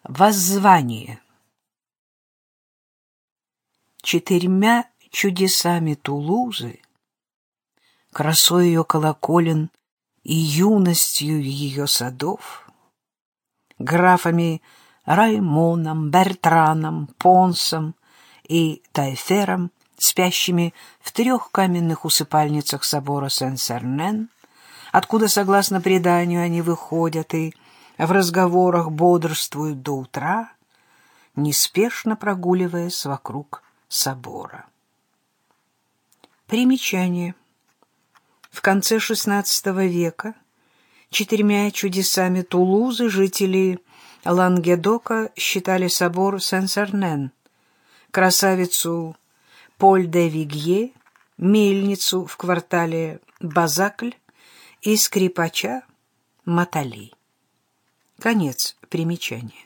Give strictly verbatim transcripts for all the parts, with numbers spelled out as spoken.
Воззвание. Четырьмя чудесами Тулузы, красой ее колоколен и юностью ее садов, графами Раймоном, Бертраном, Понсом и Тайфером, спящими в трех каменных усыпальницах собора Сен-Сернен, откуда, согласно преданию, они выходят и в разговорах бодрствуют до утра, неспешно прогуливаясь вокруг собора. Примечание. В конце шестнадцатого века четырьмя чудесами Тулузы жители Лангедока считали собор Сен-Сернен, красавицу Поль-де-Вигье, мельницу в квартале Базакль и скрипача Матали. Конец примечания.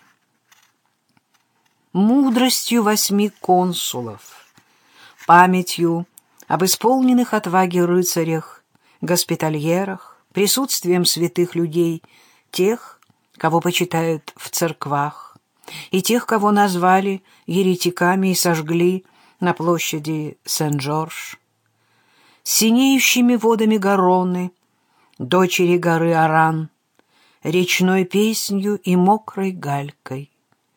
Мудростью восьми консулов, памятью об исполненных отваги рыцарях, госпитальерах, присутствием святых людей, тех, кого почитают в церквах, и тех, кого назвали еретиками и сожгли на площади Сен-Жорж, синеющими водами Гаронны, дочери горы Аран, речной песнью и мокрой галькой,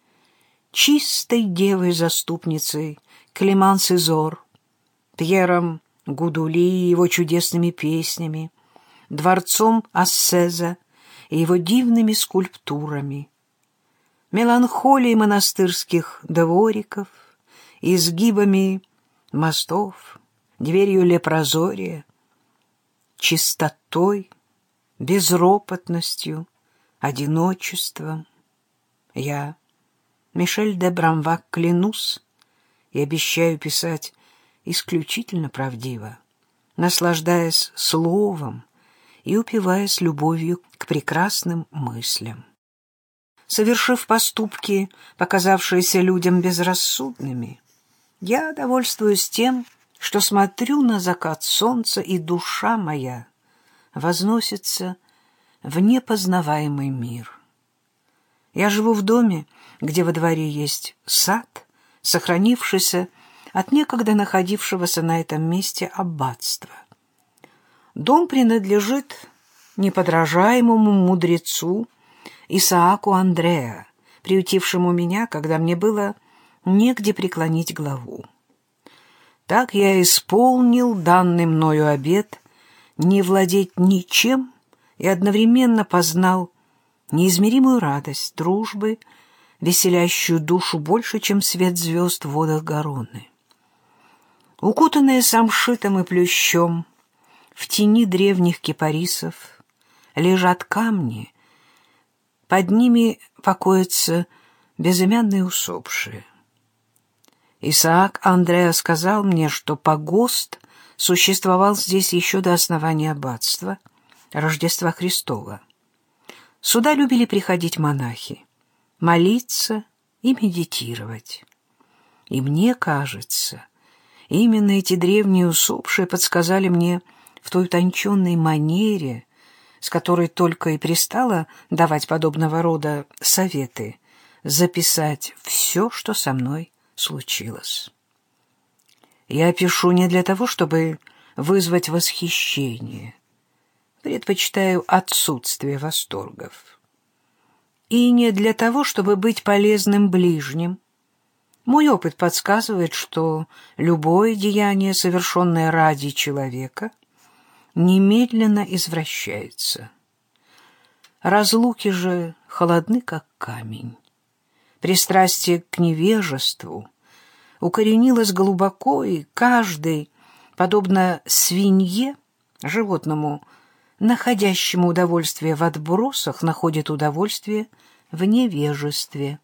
чистой девой-заступницей Клеманс Изор, Пьером Гудули и его чудесными песнями, дворцом Ассеза и его дивными скульптурами, меланхолией монастырских двориков, изгибами мостов, дверью лепрозория, чистотой, безропотностью, одиночеством. Я, Мишель де Брамвак, клянусь и обещаю писать исключительно правдиво, наслаждаясь словом и упиваясь любовью к прекрасным мыслям. Совершив поступки, показавшиеся людям безрассудными, я довольствуюсь тем, что смотрю на закат солнца, и душа моя возносится в непознаваемый мир. Я живу в доме, где во дворе есть сад, сохранившийся от некогда находившегося на этом месте аббатства. Дом принадлежит неподражаемому мудрецу Исааку Андреа, приютившему меня, когда мне было негде преклонить главу. Так я исполнил данный мною обет не владеть ничем и одновременно познал неизмеримую радость дружбы, веселящую душу больше, чем свет звезд в водах Гаронны. Укутанные самшитом и плющом, в тени древних кипарисов лежат камни, под ними покоятся безымянные усопшие. Исаак Андреа сказал мне, что погост существовал здесь еще до основания аббатства, Рождества Христова. Сюда любили приходить монахи, молиться и медитировать. И мне кажется, именно эти древние усопшие подсказали мне в той утонченной манере, с которой только и пристало давать подобного рода советы, записать все, что со мной случилось. Я пишу не для того, чтобы вызвать восхищение. Предпочитаю отсутствие восторгов. И не для того, чтобы быть полезным ближним. Мой опыт подсказывает, что любое деяние, совершенное ради человека, немедленно извращается. Разлуки же холодны, как камень. Пристрастие к невежеству укоренилось глубоко, и каждый, подобно свинье, животному, находящему удовольствие в отбросах, находит удовольствие в невежестве.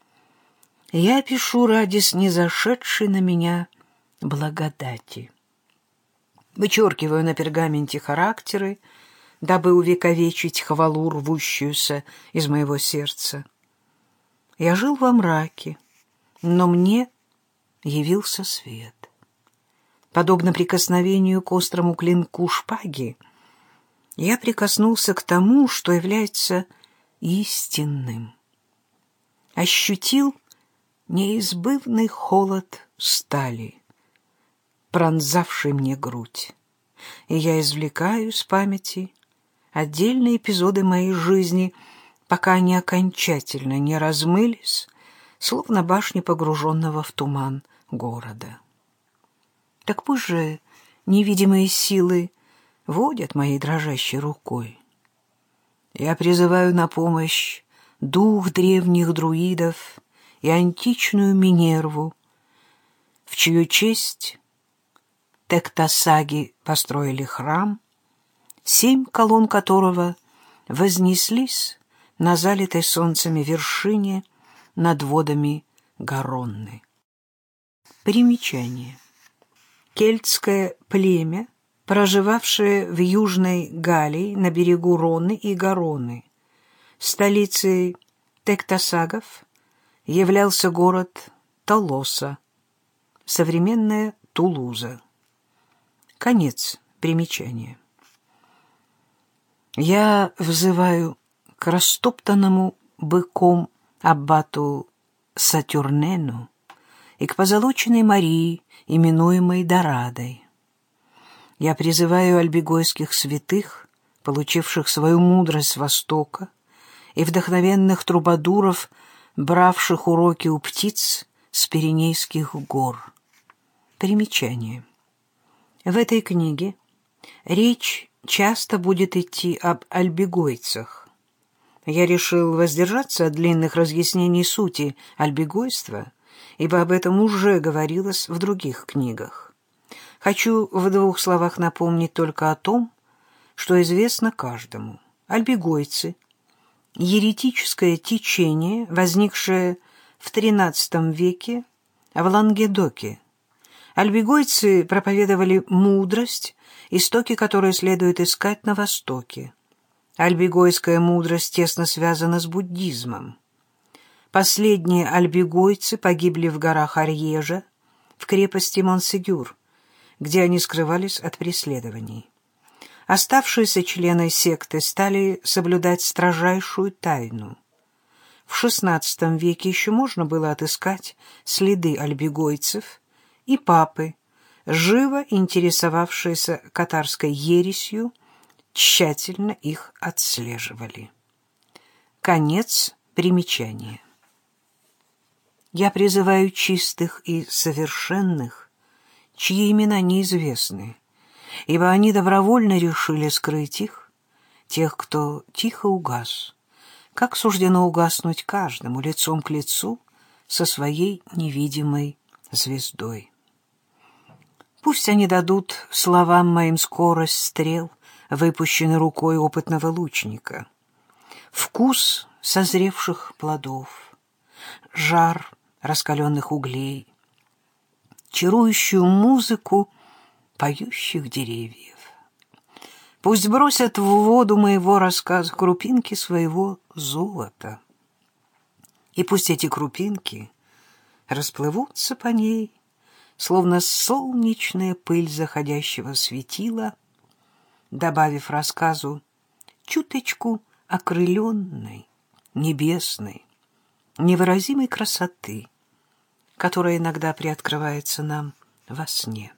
Я пишу ради снизошедшей на меня благодати. Вычеркиваю на пергаменте характеры, дабы увековечить хвалу, рвущуюся из моего сердца. Я жил во мраке, но мне явился свет. Подобно прикосновению к острому клинку шпаги, я прикоснулся к тому, что является истинным. ощутил неизбывный холод стали, пронзавший мне грудь, и я извлекаю из памяти отдельные эпизоды моей жизни, пока они окончательно не размылись, словно башни погруженного в туман города. Так пусть же невидимые силы водят моей дрожащей рукой. Я призываю на помощь дух древних друидов и античную Минерву, в чью честь тектосаги построили храм, семь колонн которого вознеслись на залитой солнцами вершине над водами Гаронны. Примечание. Кельтское племя, проживавшее в Южной Галлии на берегу Роны и Гаронны. Столицей тектосагов являлся город Толоса, современная Тулуза. Конец примечания. Я взываю к растоптанному быком аббату Сатюрнену и к позолоченной Марии, именуемой Дорадой. Я призываю альбегойских святых, получивших свою мудрость с Востока, и вдохновенных трубадуров, бравших уроки у птиц с Пиренейских гор. Примечание. В этой книге речь часто будет идти об альбегойцах. Я решил воздержаться от длинных разъяснений сути альбегойства, ибо об этом уже говорилось в других книгах. Хочу в двух словах напомнить только о том, что известно каждому. Альбегойцы — еретическое течение, возникшее в тринадцатом веке в Лангедоке. Альбегойцы проповедовали мудрость, истоки которой следует искать на Востоке. Альбегойская мудрость тесно связана с буддизмом. Последние альбегойцы погибли в горах Арьежа, в крепости Монсегюр, где они скрывались от преследований. Оставшиеся члены секты стали соблюдать строжайшую тайну. В шестнадцатом веке еще можно было отыскать следы альбегойцев, и папы, живо интересовавшиеся катарской ересью, тщательно их отслеживали. Конец примечания. Я призываю чистых и совершенных, чьи имена неизвестны, ибо они добровольно решили скрыть их, тех, кто тихо угас, как суждено угаснуть каждому лицом к лицу со своей невидимой звездой. Пусть они дадут словам моим скорость стрел, выпущенной рукой опытного лучника, вкус созревших плодов, жар раскаленных углей, чарующую музыку поющих деревьев. Пусть бросят в воду моего рассказа крупинки своего золота, и пусть эти крупинки расплывутся по ней, словно солнечная пыль заходящего светила, добавив рассказу чуточку окрыленной, небесной, невыразимой красоты, которая иногда приоткрывается нам во сне.